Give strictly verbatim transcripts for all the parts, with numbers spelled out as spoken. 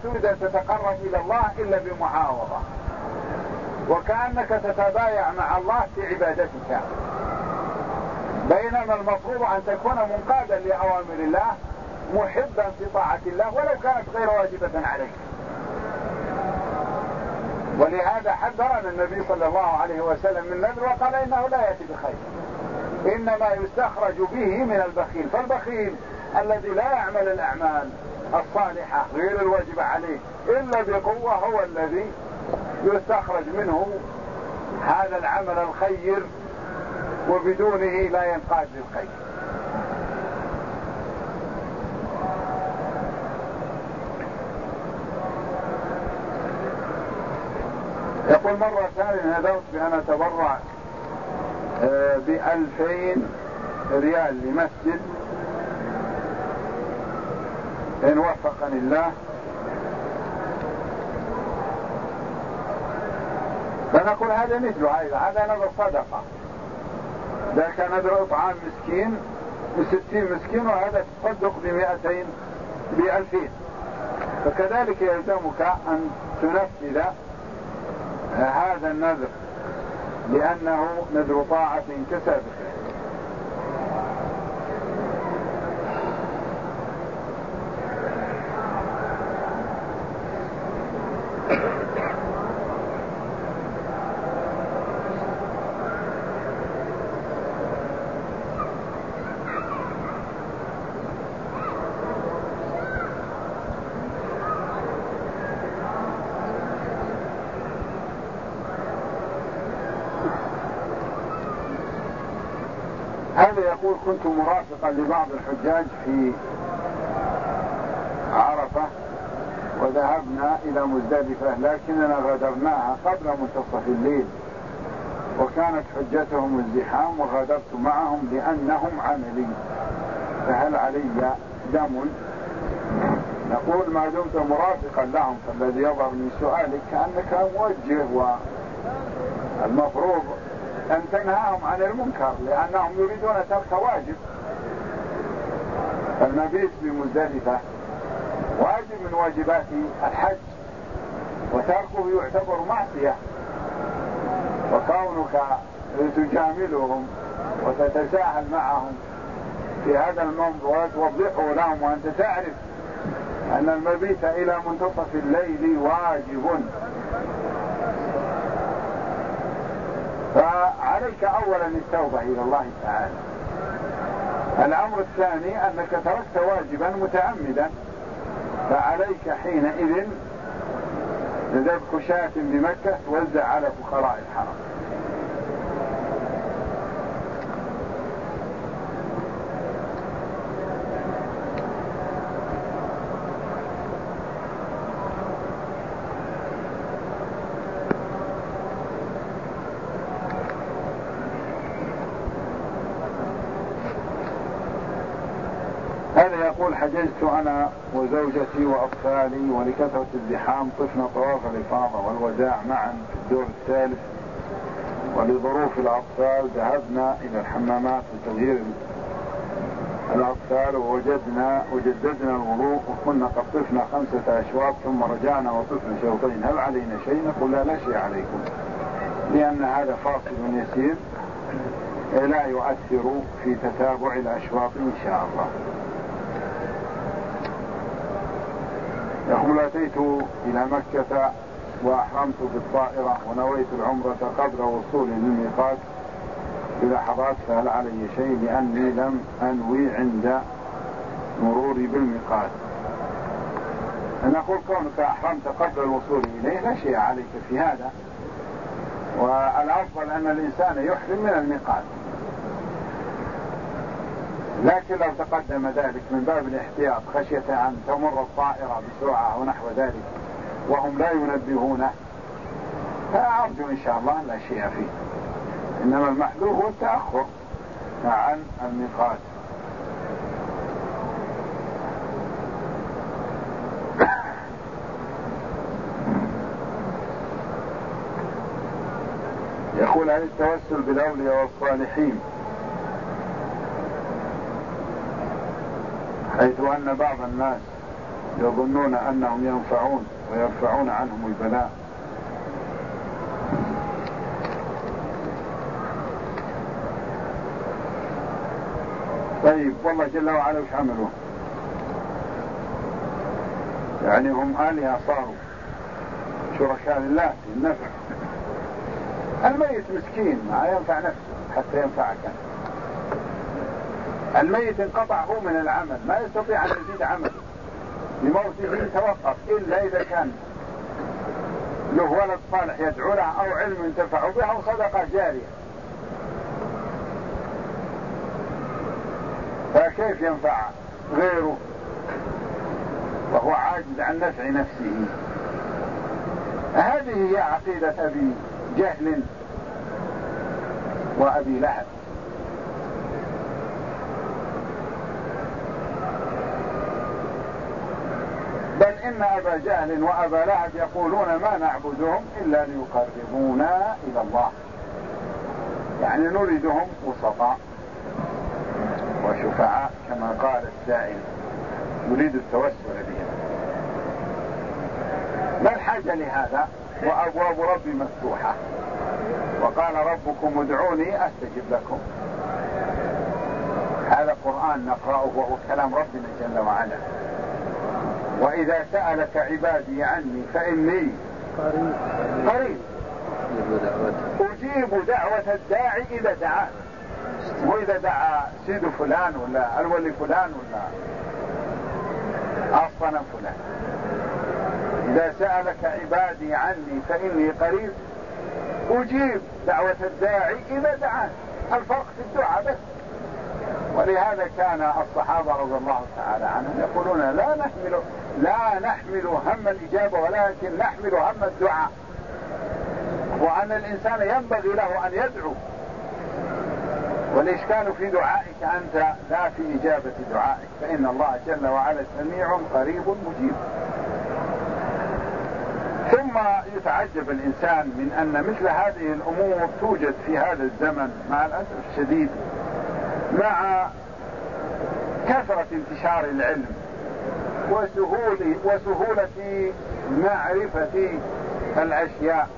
تريد أن تتقرب إلى الله إلا بمعاوضة، وكأنك تتبايع مع الله في عبادتك، بينما المفروض أن تكون منقادا لأوامر الله محبا في طاعة الله ولو كانت غير واجبة عليك. ولهذا حذرنا النبي صلى الله عليه وسلم من النذر وقال إنه لا يأتي بخير، إنما يستخرج به من البخيل. فالبخيل الذي لا يعمل الأعمال الصالحة غير الواجبة عليه إلا بقوة هو الذي يستخرج منه هذا العمل الخير، وبدونه لا ينقاد للخير. يقول مرة ثانية نذرت بأن أتبرع بألفين ريال لمسجد إن وفقني الله، فنقول هذا مثل هذا هذا نذر صدقة، ذاك نذر إطعام مسكين بستين مسكين، وهذا تصدق بمئتين بألفين. فكذلك يلزمك أن تنفذ هذا النذر لأنه نذر طاعة كسابق. هذا يقول كنت مرافقا لبعض الحجاج في عرفة وذهبنا إلى مزدلفة، لكننا غادرناها قبل منتصف الليل، وكانت حجتهم الزحام وغادرت معهم لأنهم عملي، فهل علي دم؟ نقول ما دمت مرافقا لهم، فالذي يظهر من سؤالك كأنك موجه، والمفروض أن تنهاهم عن المنكر لأنهم يريدون ترك واجب. المبيت بمزدلفة واجب من واجبات الحج، وتركه يعتبر معصية، وكونك تجاملهم وتتساهل معهم في هذا الموضوع وتوضحه لهم وأنت تعرف أن المبيت إلى منتصف الليل واجب، فعليك أولا التوبة إلى الله تعالى. الأمر الثاني أنك تركت واجبا متعمدا، فعليك حينئذ ذبح شاة بمكة توزع على فقراء الحرم. هذا يقول حججت أنا وزوجتي وأطفالي، ولكثرة الزحام طفنا طواف الإفاضة والوداع معا في الدور الثالث، ولظروف الأطفال ذهبنا إلى الحمامات لتغيير الأطفال ووجدنا وجددنا الوضوء، وكنا قد طفنا خمسة أشواط ثم رجعنا وطفنا شوطين، هل علينا شيء؟ نقول لا لا شيء عليكم، لأن هذا فاصل يسير لا يؤثر في تتابع الأشواط إن شاء الله. يقول أتيت إلى مكة وأحرمت بالطائرة ونويت العمرة قبل وصولي للميقات بلحظات، فهل علي شيء لأني لم أنوي عند مروري بالميقات؟ أنا أقول كونك أحرمت قبل الوصول إليه لا شيء عليك في هذا، والأفضل أن الإنسان يحرم من الميقات، لكن لو تقدم ذلك من باب الاحتياط خشية أن تمر الطائرة بسرعة أو نحو ذلك وهم لا ينبهونه، فأرجو إن شاء الله لا شيء فيه، إنما المحذور هو التأخر عن الميقات. يقول هل التوسل بالأولياء والصالحين، حيث أن بعض الناس يظنون أنهم ينفعون ويرفعون عنهم البلاء. طيب والله جل وعلا وش عملوا؟ يعني هم آلهة صاروا شركاء لله في النفع. الميت مسكين ما ينفع نفسه حتى ينفعك. الميت انقطع هو من العمل، ما يستطيع أن يزيد عمله، لموته توقف إلا إذا كان له ولد صالح يدعو له أو علم ينتفع به أو صدقة جارية. فكيف ينفع غيره وهو عاجز عن نفع نفسه؟ هذه هي عقيدة أبي جهل وأبي لهب. بل إن أبا جهل وأبا لهب يقولون ما نعبدهم إلا ليقربونا إلى الله، يعني نريدهم وسطاء وشفعاء كما قال السائل يريد التوسل بهم. ما الحاجة لهذا وأبواب ربي مفتوحة، وقال ربكم ادعوني أستجب لكم. هذا قرآن نقرأه وهو كلام ربنا جل وعلا. وإذا سألك عبادي عني فإني قريب أجيب دعوة الداعي إذا دعان. وإذا دعا سيد فلان ولا الولي فلان ولا أصلا فلان. إذا سألك عبادي عني فإني قريب أجيب دعوة الداعي إذا دعان. الفرق في الدعاء بس. ولهذا كان الصحابة رضي الله تعالى عنهم يقولون لا نحمل لا نحمل هم الإجابة ولكن نحمل هم الدعاء، وأن الإنسان ينبغي له أن يدعو، والإشكال في دعائك أنت لا في إجابة دعائك، فإن الله جل وعلا سميع قريب مجيب. ثم يتعجب الإنسان من أن مثل هذه الأمور توجد في هذا الزمن مع الأسف الشديد، مع كثرة انتشار العلم وسهولة, وسهولة معرفة الأشياء،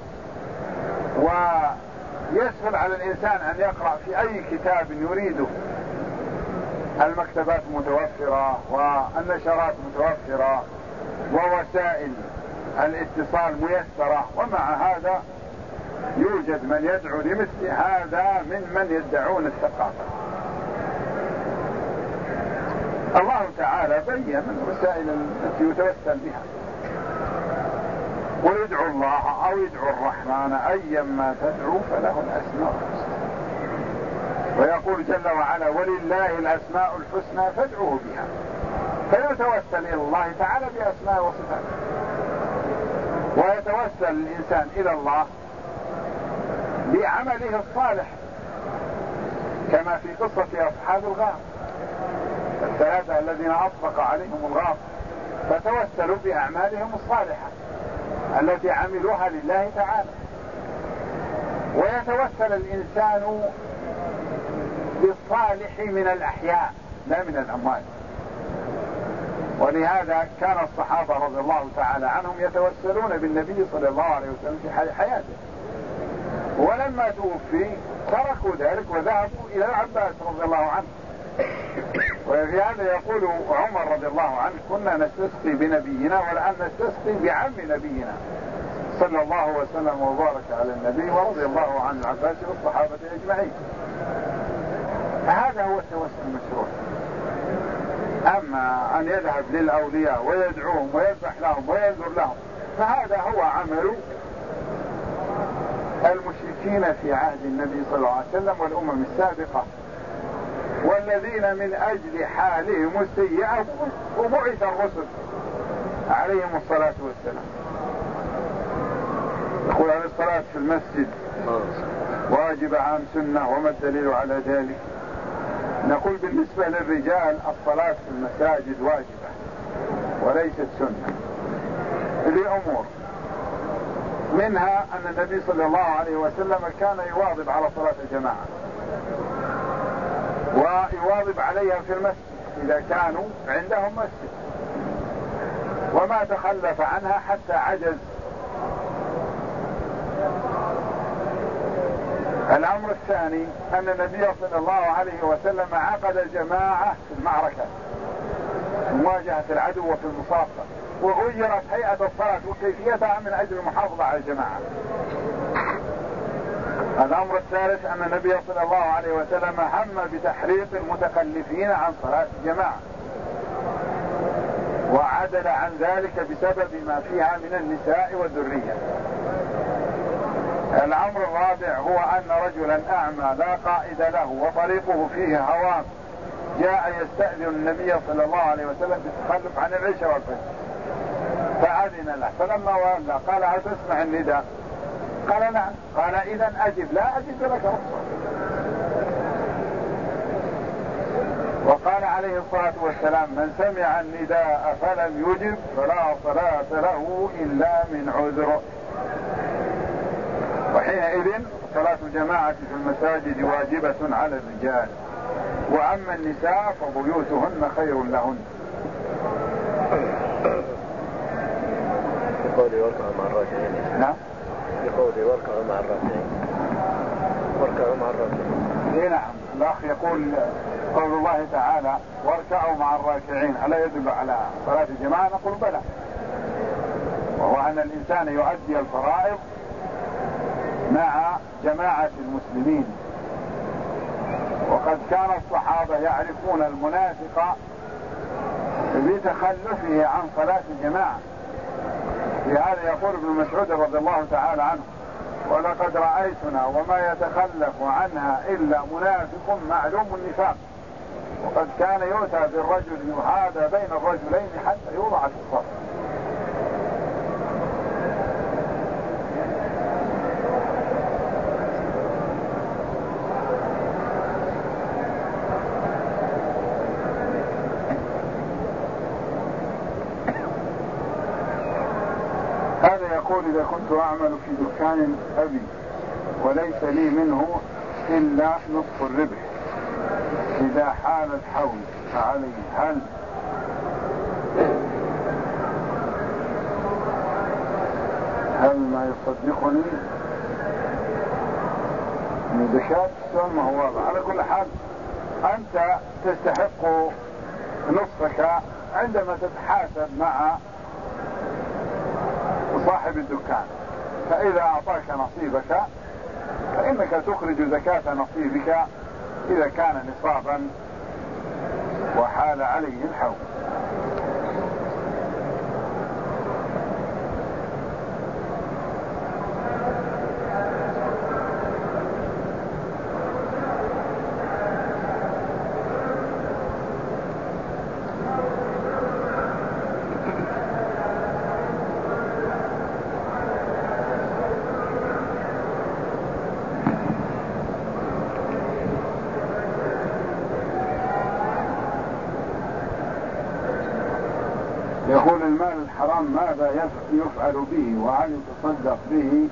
ويسهل على الإنسان أن يقرأ في أي كتاب يريده. المكتبات متوفرة والنشرات متوفرة ووسائل الاتصال ميسرة، ومع هذا يوجد من يدعو لمثل هذا من من يدعون الثقافة. الله تعالى بين الوسائل التي يتوسل بها، ويدعو الله أو يدعو الرحمن أيما تدعو فله الأسماء الحسنى. ويقول جل وعلا ولله الأسماء الحسنى فادعوه بها. فيتوسل إلى الله تعالى بأسماء وصفاته، ويتوسل الإنسان إلى الله بعمله الصالح، كما في قصة أصحاب الغار الثلاثة الذين أطلق عليهم الغار، فتوسلوا بأعمالهم الصالحة التي عملوها لله تعالى. ويتوسل الإنسان بالصالح من الأحياء لا من الأموات. ولهذا كان الصحابة رضي الله تعالى عنهم يتوسلون بالنبي صلى الله عليه وسلم في حال حياته، ولما توفي تركوا ذلك وذهبوا إلى العباس رضي الله عنه. وفي هذا يقول عمر رضي الله عنه كنا نستسقي بنبينا والآن نستسقي بعم نبينا صلى الله وسلم وبارك على النبي ورضي الله عن العباس والصحابة أجمعين. فهذا هو التوسل المشروع. أما أن يذهب للأولياء ويدعوهم ويذبح لهم وينذر لهم فهذا هو عمل المشركين في عهد النبي صلى الله عليه وسلم والأمم السابقة، والذين من أجل حالهم السيئة وبعث الرسل عليهم الصلاة والسلام. يقول عن الصلاة في المسجد واجب عام سنة، وما الدليل على ذلك؟ نقول بالنسبة للرجال الصلاة في المساجد واجبة وليست سنة لأمور، منها أن النبي صلى الله عليه وسلم كان يواظب على صلاة الجماعة ويواظب عليها في المسجد إذا كانوا عندهم مسجد، وما تخلف عنها حتى عجز. الأمر الثاني أن النبي صلى الله عليه وسلم عقد الجماعة في المعركة في مواجهة العدو وفي المصافة، وغيرت هيئة الصلاة وكيفيتها من أجل المحافظة على الجماعة. الأمر الثالث أن النبي صلى الله عليه وسلم هم بتحريق المتخلفين عن صلاة الجماعة، وعدل عن ذلك بسبب ما فيها من النساء والذرية. الأمر الرابع هو أن رجلا أعمى لا قائد له وطريقه فيه هوام جاء يستأذن النبي صلى الله عليه وسلم بالتخلف عن العشاء والفجر، فأذن له، فلما ولى قال هل تسمع النداء؟ قال نعم. قال إذن أجب. لا أجب لك رخصة. وقال عليه الصلاة والسلام من سمع النداء فلم يجب فلا صلاة له إلا من عذر. وحينئذ صلاة الجماعة في المساجد واجبة على الرجال، وأما النساء فبيوتهن خير لهن. يقول واركعوا مع الراكعين. نعم. يقول واركعوا مع الراكعين. واركعوا مع الراكعين. نعم. الأخ يقول قول الله تعالى واركعوا مع الراكعين ألا يدل على صلاة الجماعة؟ نقول بلى، وهو أن الإنسان يؤدي الفرائض مع جماعة المسلمين. وقد كان الصحابة يعرفون المنافق بتخلفه عن صلاة الجماعة. لهذا يقول ابن مسعود رضي الله تعالى عنه ولقد رأيتنا وما يتخلف عنها إلا منافق معلوم النفاق. وقد كان يؤتى بالرجل يهادى بين الرجلين حتى يوضع في الصف. يقول إذا كنت أعمل في دكان أبي وليس لي منه إلا نصف الربح، إذا حال الحول فعلي هل هل ما يصدقني من زكاة؟ السؤال ما هو واضح. على كل حال أنت تستحق نصفك عندما تتحاسب مع صاحب الدكان، فإذا أعطاك نصيبك فإنك تخرج زكاة نصيبك إذا كان نصابا وحال عليه الحول. يقول المال الحرام ماذا يفعل به وهل يتصدق به؟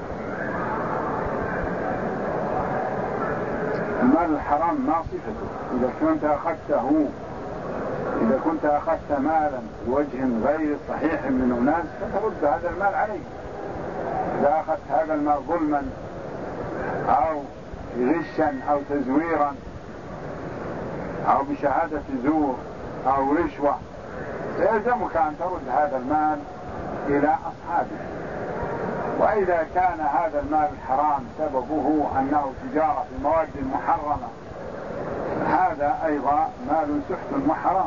المال الحرام ما صفته. إذا كنت أخذته إذا كنت أخذت مالا بوجه غير صحيح من الناس فترد هذا المال عليه. إذا أخذت هذا المال ظلما أو غشا أو تزويرا أو بشهادة زور أو رشوة فيلزمك أن ترد هذا المال إلى أصحابه. وإذا كان هذا المال الحرام سببه أنه تجارة في مواد محرمة هذا أيضا مال سحت وحرام،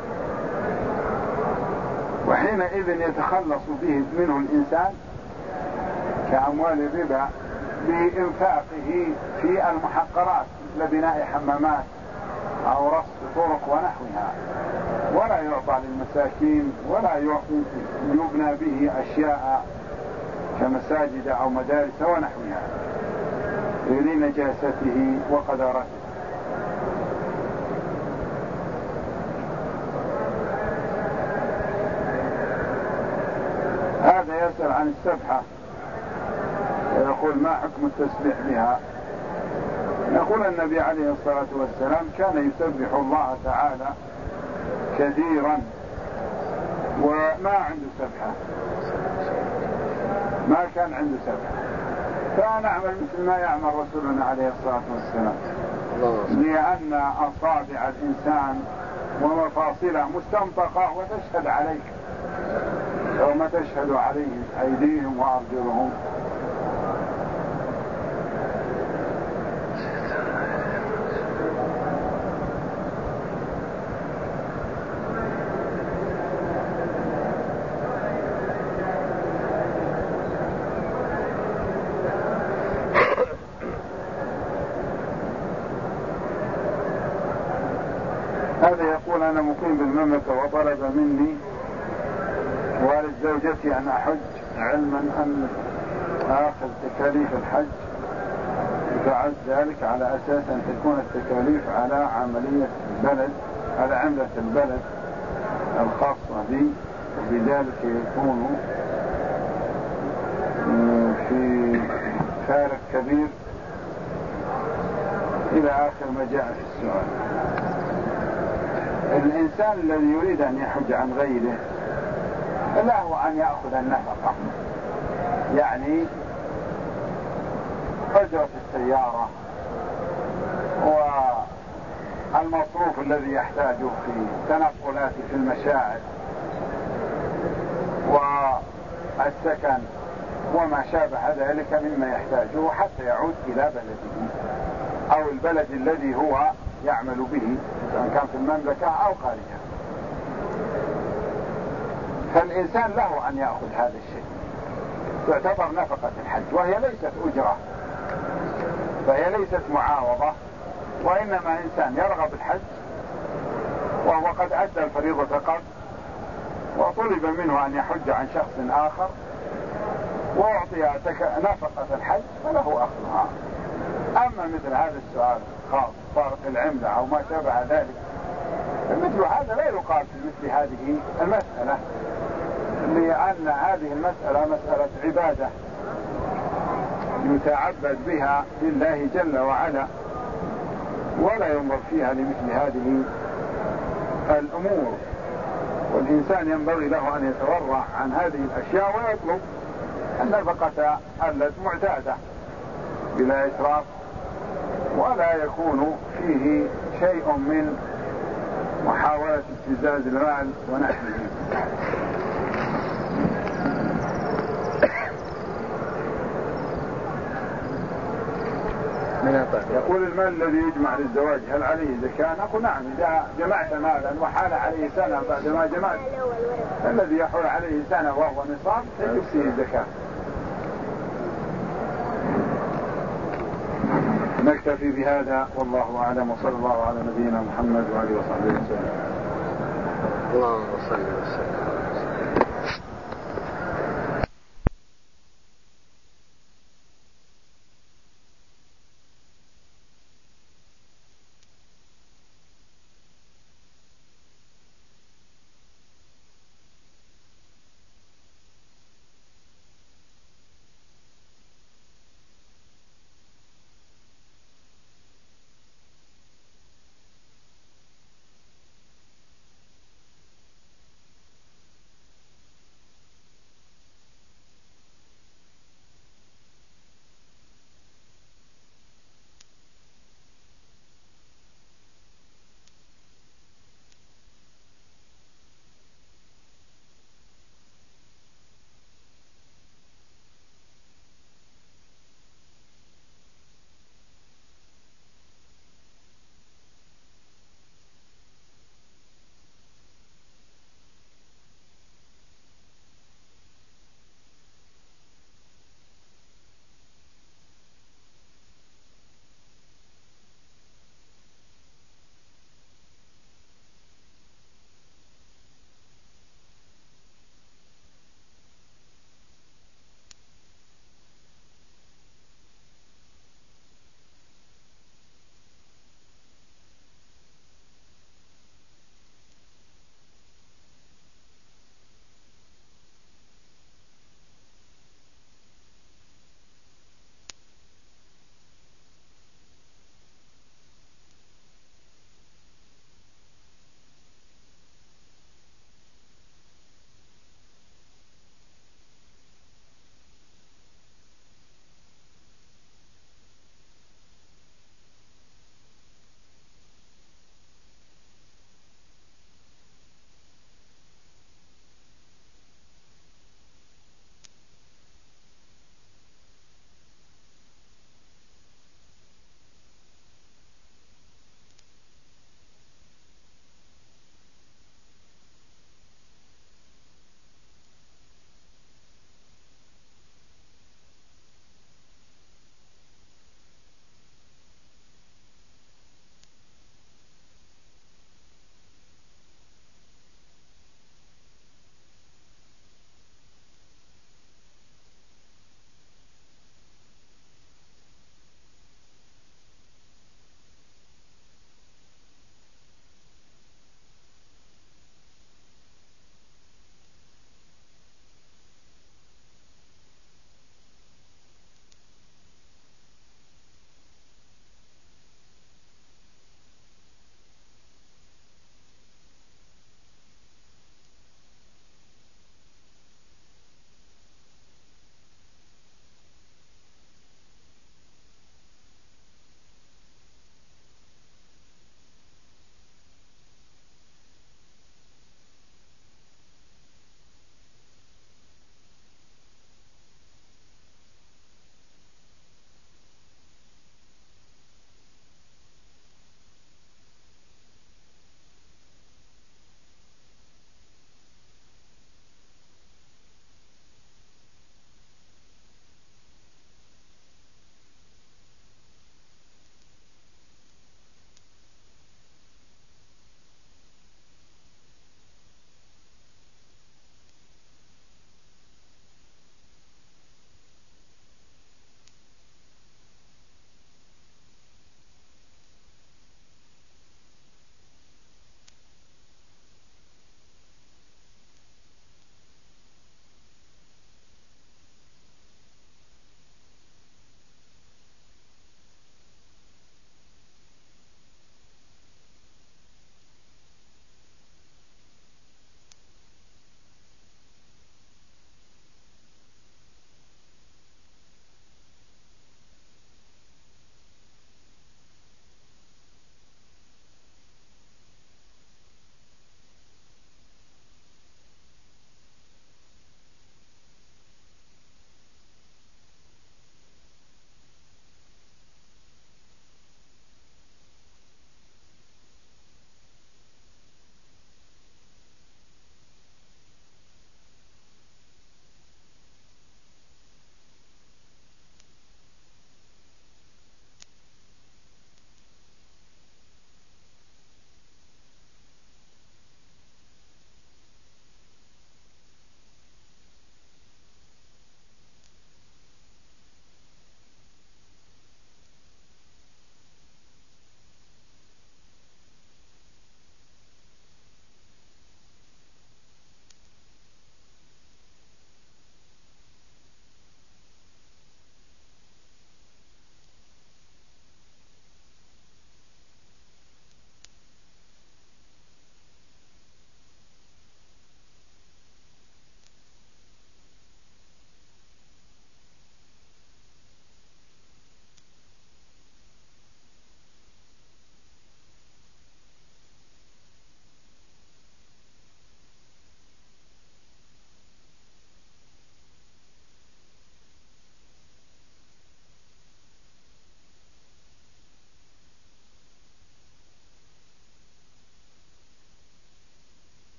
وحينئذ يتخلص به منه الإنسان كأموال الربا بإنفاقه في المحقرات مثل بناء حمامات أو رصف طرق ونحوها، ولا يعطى للمساكين ولا يبنى به أشياء كمساجد أو مدارس ونحوها لنجاسته وقدرته. هذا يسأل عن السبحة ويقول ما حكم التسبيح بها؟ يقول النبي عليه الصلاة والسلام كان يسبح الله تعالى كثيرا وما عنده سبحة، ما كان عنده سبحة، فنعمل مثل ما يعمل رسولنا عليه الصلاة والسلام، لأن أصابع الإنسان ومفاصله مستنطقة وتشهد عليك يوم تشهد عليهم أيديهم وأرجلهم. هذا يقول أنا مقيم بالمملكة وطلب مني والد زوجتي أن أحج، علما أن آخر تكاليف الحج يتعد ذلك على أساس أن تكون التكاليف على عملية البلد، على عملة البلد الخاصة بي، وبذلك يكون في فارق كبير إلى آخر ما جاء في السؤال. الإنسان الذي يريد أن يحج عن غيره له أن يأخذ النفقة، يعني أجرة السيارة والمصروف الذي يحتاجه في تنقلاته في المشاعر والسكن وما شابه ذلك مما يحتاجه حتى يعود إلى بلده أو البلد الذي هو يعمل به، سواء كان في المملكة أو خارجها. فالإنسان له أن يأخذ هذا الشيء، تعتبر نفقة الحج، وهي ليست أجرة، فهي ليست معاوضة، وإنما إنسان يرغب الحج وهو قد أدى الفريضة قبل وطلب منه أن يحج عن شخص آخر وأعطي نفقة الحج فله أخذها. أما مثل هذا السؤال خاص فرق العملة أو ما شابه ذلك، مثل هذا لا يقال في مثل هذه المسألة، لأن هذه المسألة مسألة عبادة يتعبد بها لله جل وعلا، ولا ينظر فيها لمثل هذه الأمور. والإنسان ينبغي له أن يتورع عن هذه الأشياء ويطلب النفقة التي معتادة بلا إسراف، ولا يكون فيه شيء من محاولة ابتزاز المال ونحوه. يقول المال الذي يجمع للزواج هل عليه زكاة؟ نقول نعم، إذا جمعت مالا وحال عليه سنة بعد ما جمعت، الذي يحول عليه سنة وهو نصاب تجب فيه الزكاة. نكتفي بهذا والله أعلم، وصلى الله على نبينا محمد وآله وصحبه وسلم. اللهم صل وسلم.